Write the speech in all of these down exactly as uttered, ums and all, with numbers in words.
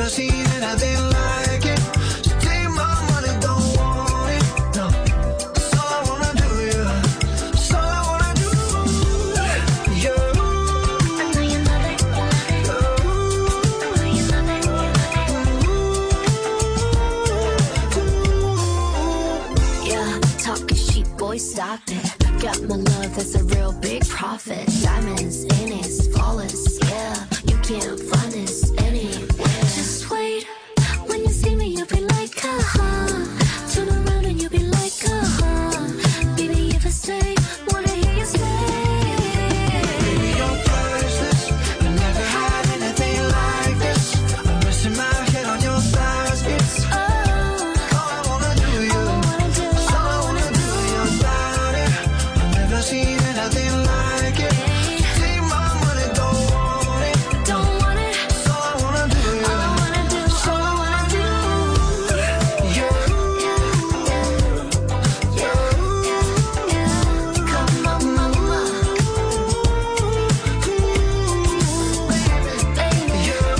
seen anything like it. So take my money, don't want it. No, that's all I wanna do, yeah. That's all I wanna do, yeah. I know you love it, you love it. I know you love it, you love it. Yeah, talking cheap, boy, stop it. Got my love, that's a real big profit. Diamonds in it, flawless, yeah. You can't find this anywhere. Just wait, when you see me, you'll be like, uh-huh. Turn around and you'll be like, uh-huh. Baby, if I say, wanna hear you say. Baby, you're priceless. I never had anything like this. I'm resting my head on your thighs, it's Oh, all I wanna do, all I yeah. wanna do, That's all I all I wanna wanna do, your body. I've never seen anything like it. So take my money, don't want it. don't want it. That's all I wanna do, All I yeah. wanna do, all I wanna do. Yeah, Come on, mama. Baby,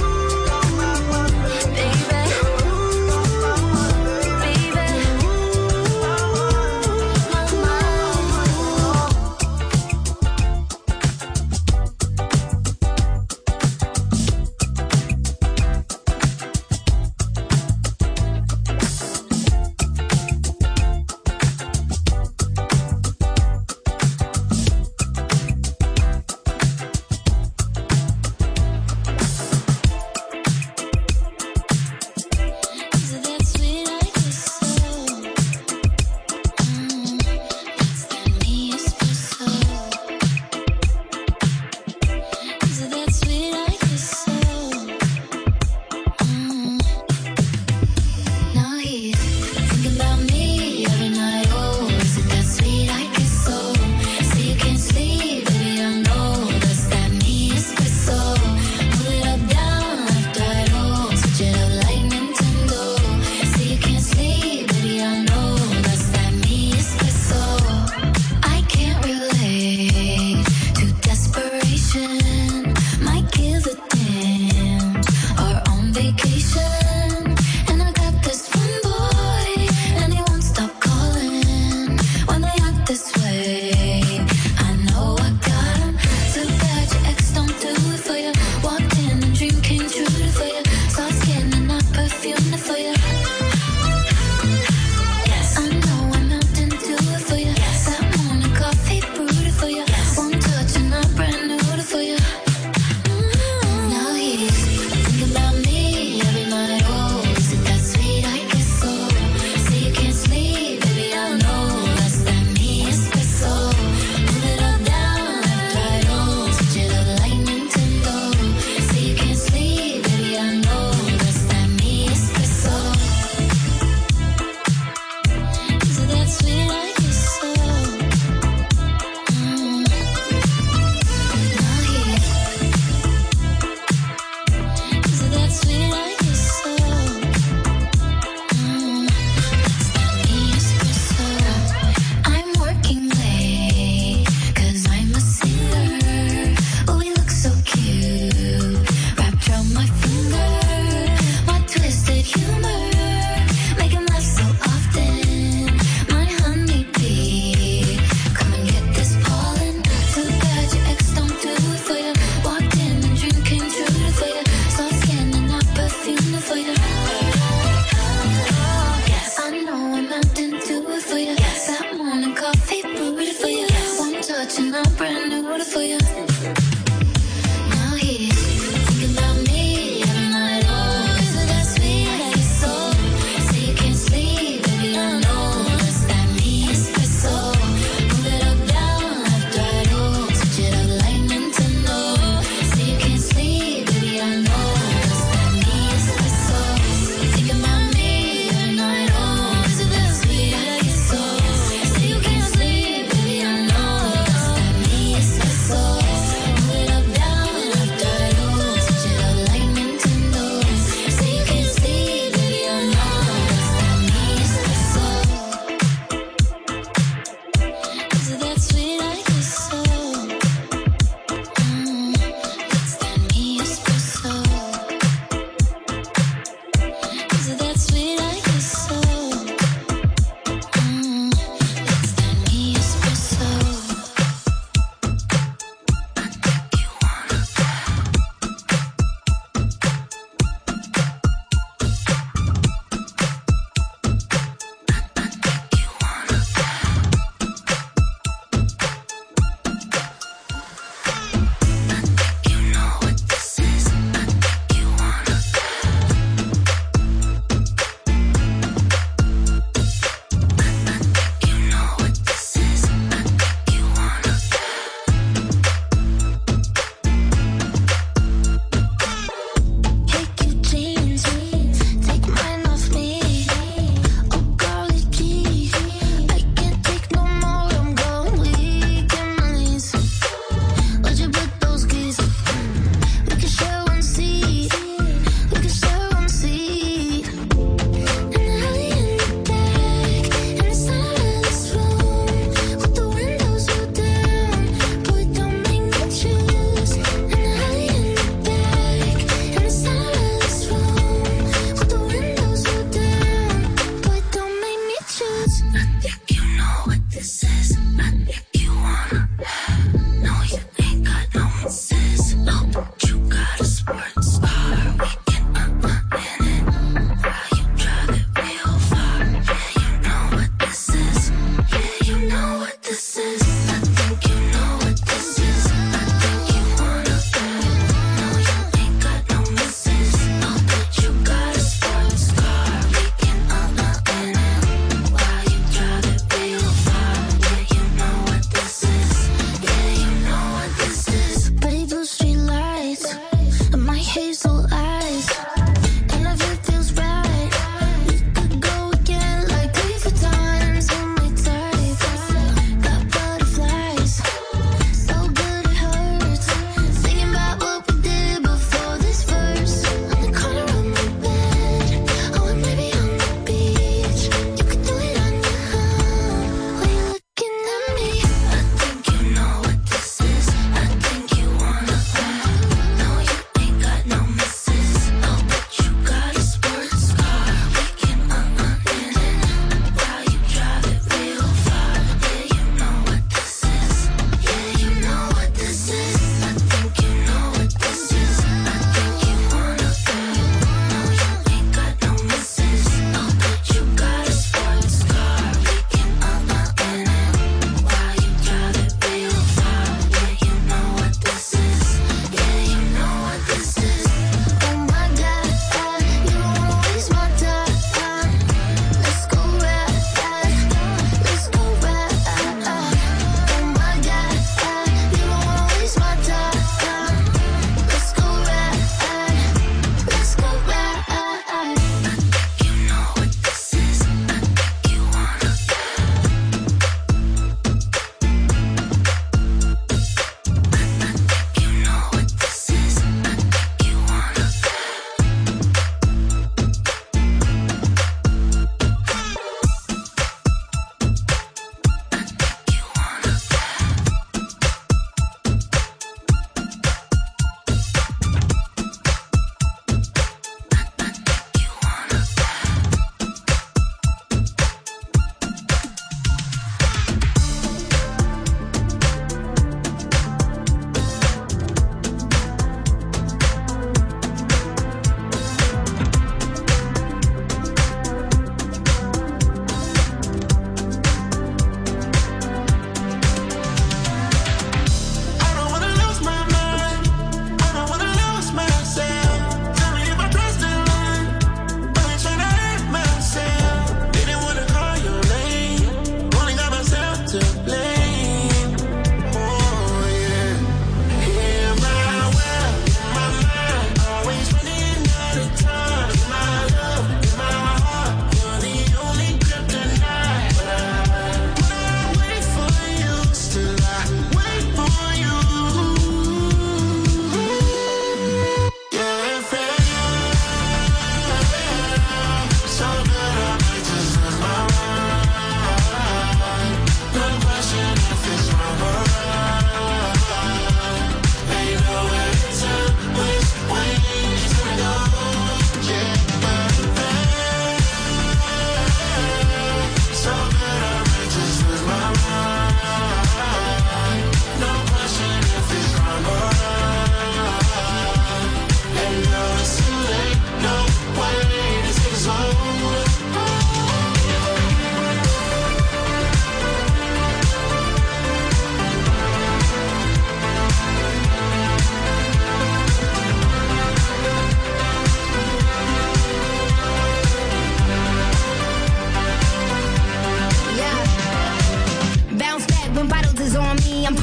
Is it that sweet I kiss so? Mm, that's that me espresso. Is it that sweet I kiss so? Mm. Now he's thinking about me every night. Oh, is it that sweet I kiss so? Say you can't sleep, baby, I know that's that me espresso. Pull it up, down, left, right, oh, switch it up like Nintendo. Say you can't sleep, baby, I know that's that me espresso. I can't relate to desperation. Might give a damn. Are on vacation, and I got this one boy, and he won't stop calling when they act this way. I know I got him. Too bad your ex don't do it for you. Walked in, a dream came true for you. Saw skin and I perfumed it for you. Yes, I know I'm melting to it for you. That morning coffee brewed it for you. One touch and I brand new it for you. Now he's thinking about me every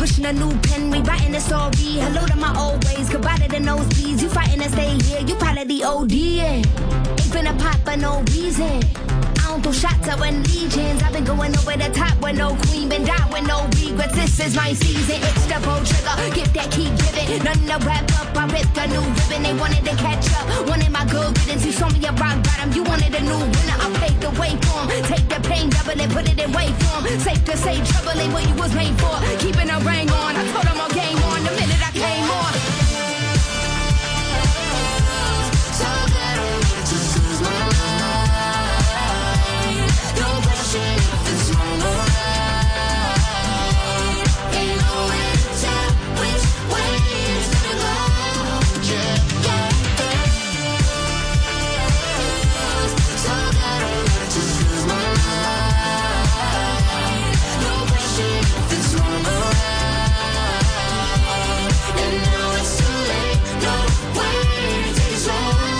pushing a new pen, rewriting the story. Hello to my old ways, goodbye to the nosebleeds. You fighting to stay here, you probably the O D. Ain't finna pop for no reason. I don't throw shots, I run legions. I've been going over the top with no queen, been down with no regrets. This is my season, it's the bow trigger. Gift that keep giving, nothing to wrap up. I ripped a new ribbon, they wanted to catch up. Wanted my good riddance, you saw me a rock bottom. You wanted a new winner, I paved the way for 'em. Take the pain, double it, put it in way form. Safe to say, trouble ain't what you was made for. Keeping a ring on, I told them all game on the minute I came on. So that I need to lose my mind. No question if it's wrong or right. Ain't no way to tell which way it's gonna go. Yeah, yeah. So that I need to lose my mind. No question if it's wrong or right. And now it's too late. No way to take it slow.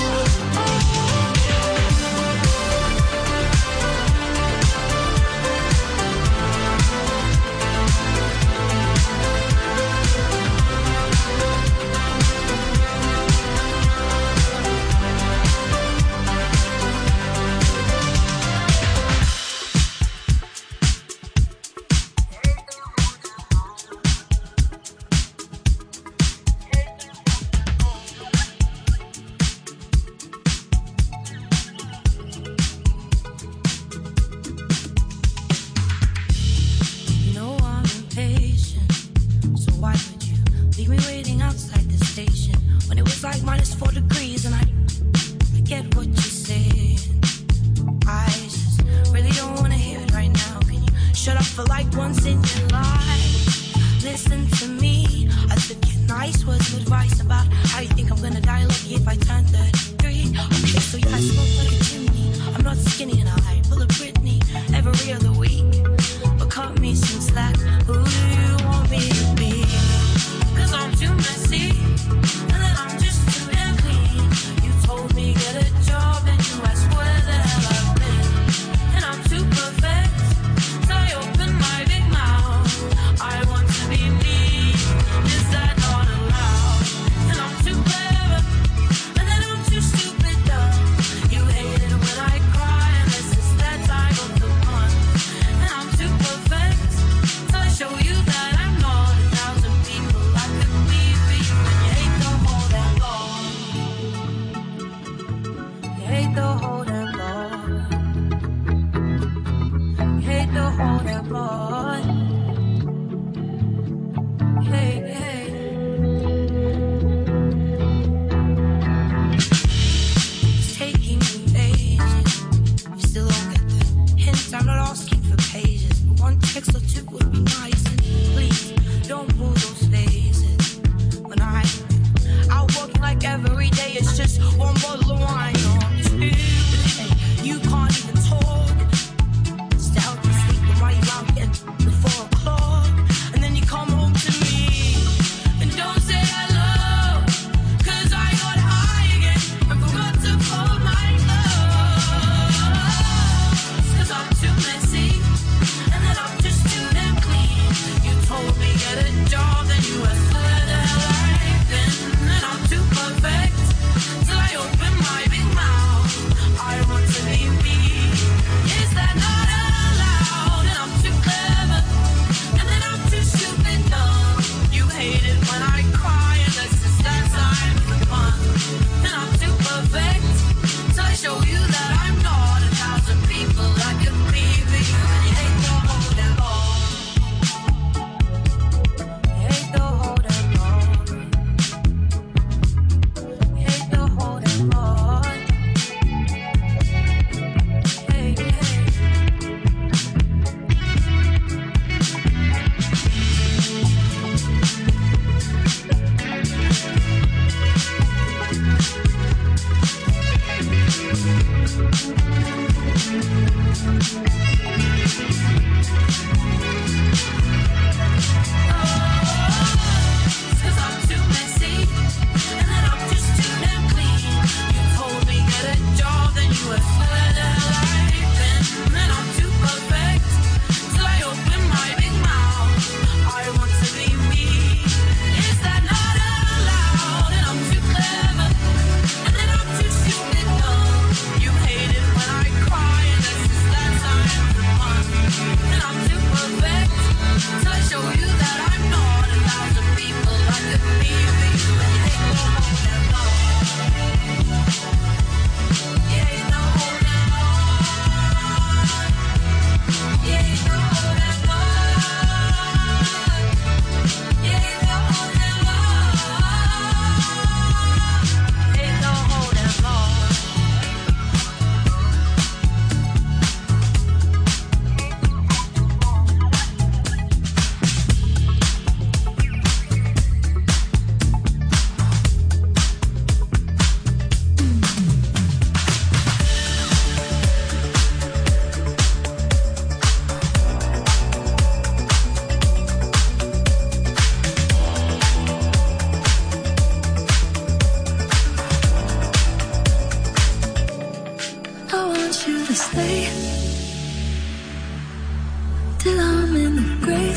You know I'm impatient, so why would you leave me waiting outside the station when it was like minus four degrees and I, I get what you're saying. I just really don't wanna hear it right now. Can you shut up for like once in your life? Listen to me, I took your nice words of advice about how you think I'm gonna die lucky if I turn thirty-three. Okay, so yeah, I smoke like a chimney. I'm not skinny and I pull a Britney every other week. But cut me some slack, who do you want me to be? Cause I'm too messy, and then I'm just too damn clean. You told me get a job and you asked where the hell I've been. And I'm too perfect, so I open my big mouth. I want to be me, is that not allowed? And I'm too clever, and then I'm too stupid dumb. You hate it when I cry, and this is that time of the month. And I'm too perfect, so I show you that I'm not a thousand people I could be for you. And you hate the whole damn long. You hate the whole damn long. You hate the whole damn long. Hey, hey. It's taking me ages. You still don't get the hint. I'm not asking for pages, but one text or two would be nice. And please don't pull those phases. When I out working like every day, it's just one bottle of wine or two. Hey, you can't even talk. It's to help you sleep and while you're out getting before o'clock. And then you come home to me and don't say hello. Cause I got high again and forgot to fold my clothes. Cause I'm too messy, and then I'm just too damn clean. You told me get a job, then you asked where the hell I've been. And I'm too perfect, till I open my big mouth. I want to be me, is that not allowed? And I'm too clever, and then I'm too stupid dumb. You hate it when I cry, and that's just that time of the month. And I'm too perfect, so I show you that I'm not a thousand people I could be for you. And you hate the whole damn long. You hate the whole damn long. You hate the whole damn long. Hey, hey. Cause I'm too messy, and then I'm just too damn clean. You told me get a job, then you asked where the hell I've been. And I'm too perfect, till I open my big mouth. I want to be you to stay till I'm in the grave,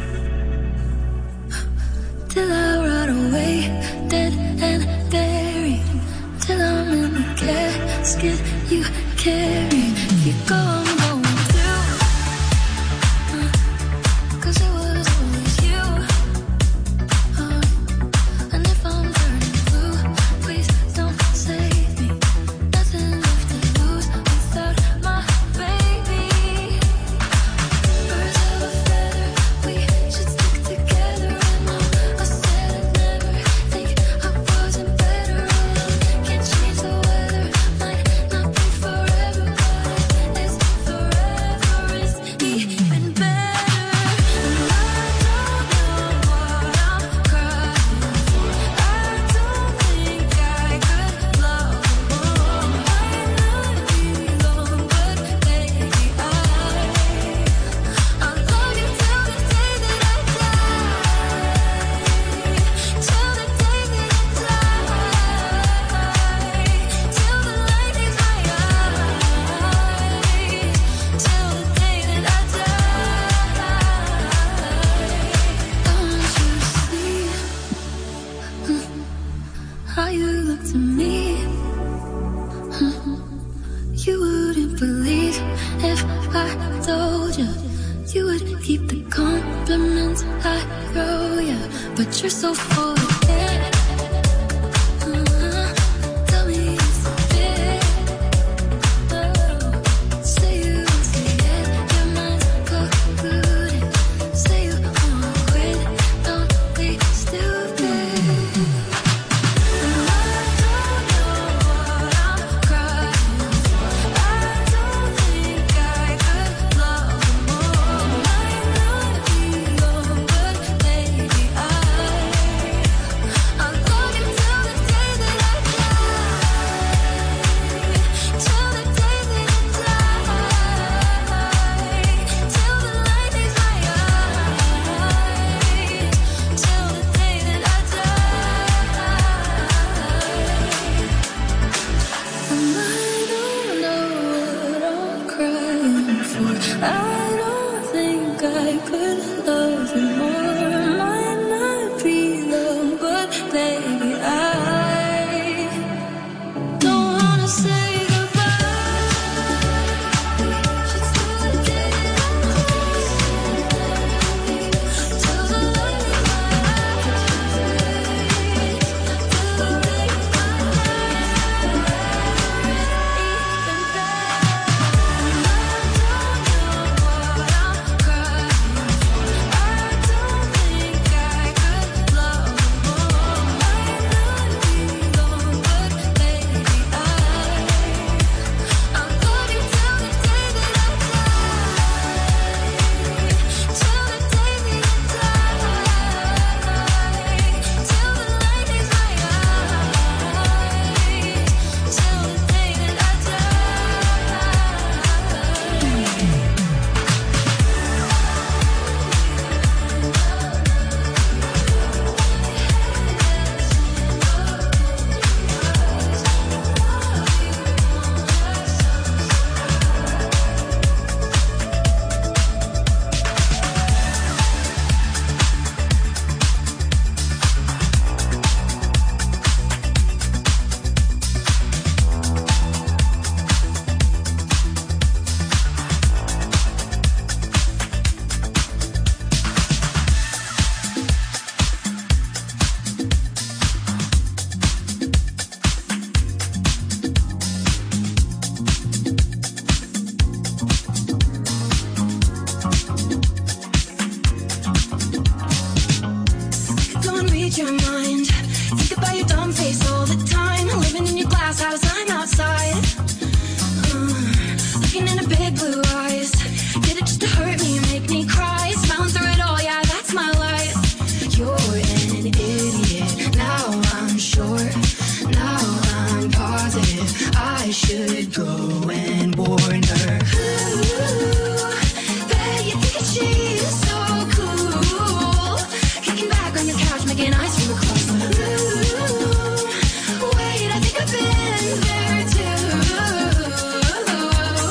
till I rot away, dead and buried, till I'm in the casket you carry. You go, I'm going through, uh, 'cause it was always you. Uh, and if I'm turning blue, please don't save me. Nothing left to lose without my baby. Birds of a feather, we should stick together. And all I said I'd never think I wasn't better alone. Can't change the weather, might not be forever, but it's forever is even better. And I don't know what I'm crying for. I don't think I could love more. Might not be long, but baby, I I'll love you till the day that I die, till the day that I die, till the light is my eyes, till the day that I die. I want you to see how you look to me. You wouldn't believe if I told you. You would keep the compliments I throw you, but you're so full of it. Uh-huh. Tell me it's a bit. Oh. Say you won't say it, your mind's polluted. Say you wanna quit, don't be stupid. And I don't know what I'm crying for. I don't think I could love more. Might not be long, but baby, I I'll love you till the day that I die, till the day that I die, till the light is my eyes, till the day that I die. And I don't know what I'm crying for. I don't think I could love you more. Might not be long, but baby, I don't wanna say goodbye. Just till the day that I die, till the light is my eyes, till the day I don't read your mind. Think about your dumb face all the time. Living in your glass house, I'm outside. Uh, looking into big blue eyes. Did it just to hurt me and make me cry. Smiling through it all, yeah, that's my life. You're an idiot. Now I'm sure. Now I'm positive. I should go and warn her. Ooh, bet you think that she's so cool. Kicking back on your couch, making eyes from across the room. Wait, I think I've been there too.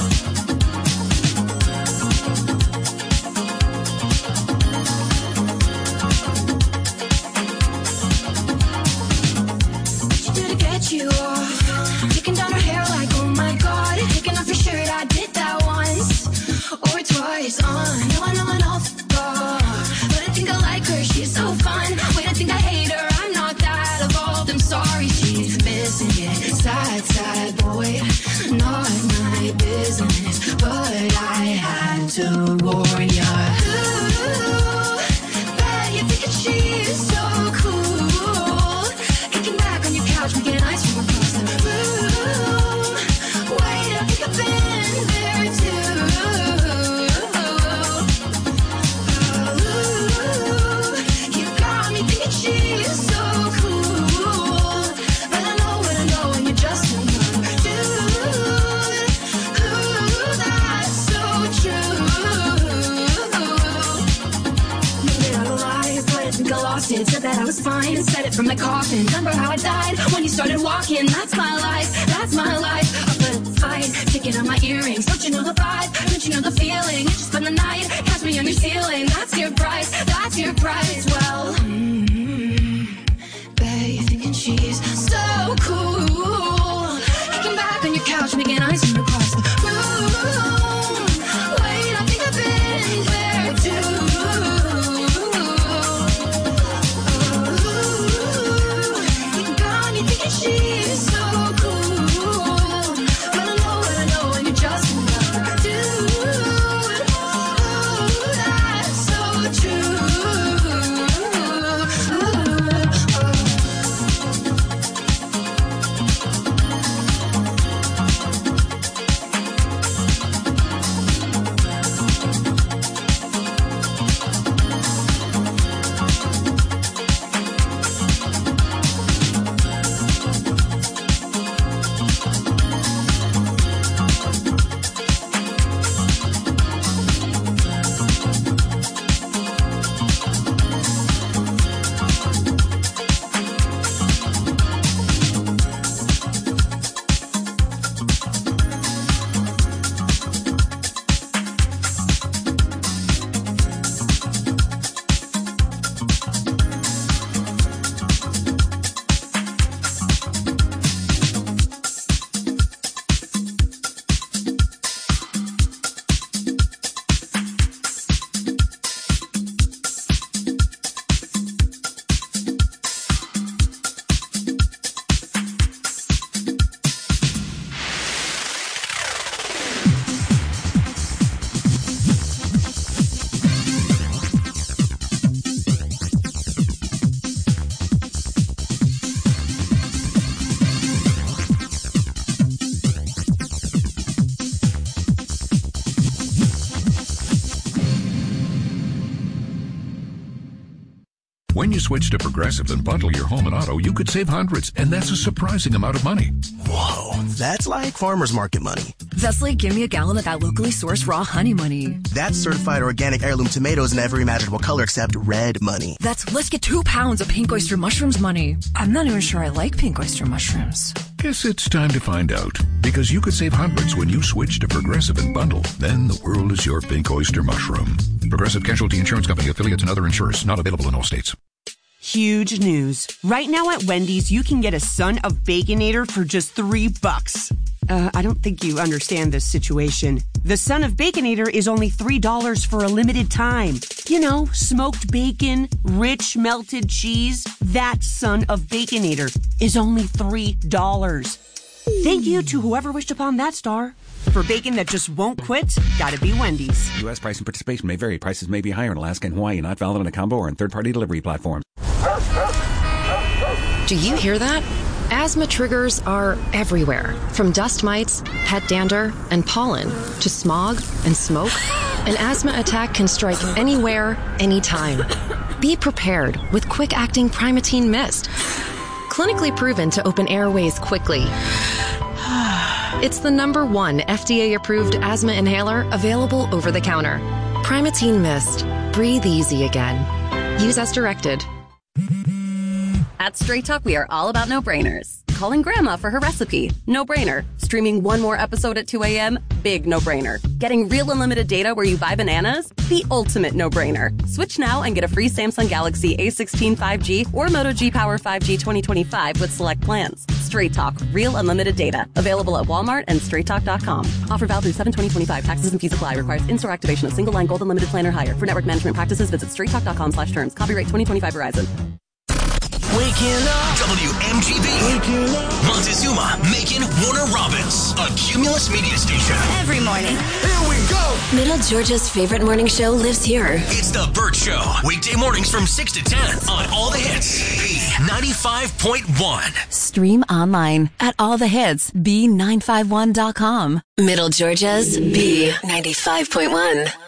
on. No, I know I know. But I think I like her, she's so fun. Wait, I think I hate her, I'm not that evolved. I'm sorry, she's missing it. Sad, sad boy, not my business. But I had to warn ya. Ooh, bet you're thinking she's so cool. Kicking back on your couch, making ice from across the room. Wait, I think I've been there too. Ooh, you got me thinking she's so cool. But I know what I know, and you're just another dude. Ooh, that's so true. Maybe I'm alive, but I think I lost it. Said that I was fine and said it from the coffin. Remember how I died when you started walking? That's my life, that's my life. Up a fight, taking out my earrings. Don't you know the vibe? Don't you know the feeling? You just spend the night, catch me on your ceiling. That's your price, that's your price. Well, mm-hmm. Bet you're thinking she's so cool. Kicking back on your couch, making ice from across the room. Wait, I think I've been there too. Ooh, you got me thinking she's so cool. But I know what I know, and you're just another dude. Ooh, that's so true. When you switch to Progressive and bundle your home and auto, you could save hundreds, and that's a surprising amount of money. Whoa, that's like farmer's market money. That's like give me a gallon of that locally sourced raw honey money. That's certified organic heirloom tomatoes in every imaginable color except red money. That's let's get two pounds of pink oyster mushrooms money. I'm not even sure I like pink oyster mushrooms. Guess it's time to find out, because you could save hundreds when you switch to Progressive and bundle. Then the world is your pink oyster mushroom. Progressive Casualty Insurance Company, affiliates, and other insurers. Not available in all states. Huge news. Right now at Wendy's, you can get a Son of Baconator for just three bucks. Uh, I don't think you understand this situation. The Son of Baconator is only three dollars for a limited time. You know, smoked bacon, rich melted cheese. That Son of Baconator is only three dollars. Thank you to whoever wished upon that star. For bacon that just won't quit, gotta be Wendy's. U S price and participation may vary. Prices may be higher in Alaska and Hawaii, not valid on a combo or in third-party delivery platform. Do you hear that? Asthma triggers are everywhere, from dust mites, pet dander, and pollen, to smog and smoke. An asthma attack can strike anywhere, anytime. Be prepared with quick-acting Primatene Mist. Clinically proven to open airways quickly. It's the number one F D A-approved asthma inhaler available over the counter. Primatene Mist. Breathe easy again. Use as directed. At Straight Talk, we are all about no-brainers. Calling grandma for her recipe, no-brainer. Streaming one more episode at two a.m., big no-brainer. Getting real unlimited data where you buy bananas, the ultimate no-brainer. Switch now and get a free Samsung Galaxy A sixteen five G or Moto G Power five G twenty twenty-five with select plans. Straight Talk, real unlimited data. Available at Walmart and straight talk dot com. Offer valid through seven twenty twenty-five. Taxes and fees apply. Requires in-store activation of single line gold unlimited plan or higher. For network management practices, visit straight talk dot com slash terms. Copyright twenty twenty-five Verizon. Waking up. W M G B. Waking up. Montezuma, Macon, Warner Robins. A Cumulus Media Station. Every morning. Here we go. Middle Georgia's favorite morning show lives here. It's The Burt Show. Weekday mornings from six to ten on All the Hits. B ninety-five point one. Stream online at all the hits b nine five one dot com. Middle Georgia's B ninety-five point one.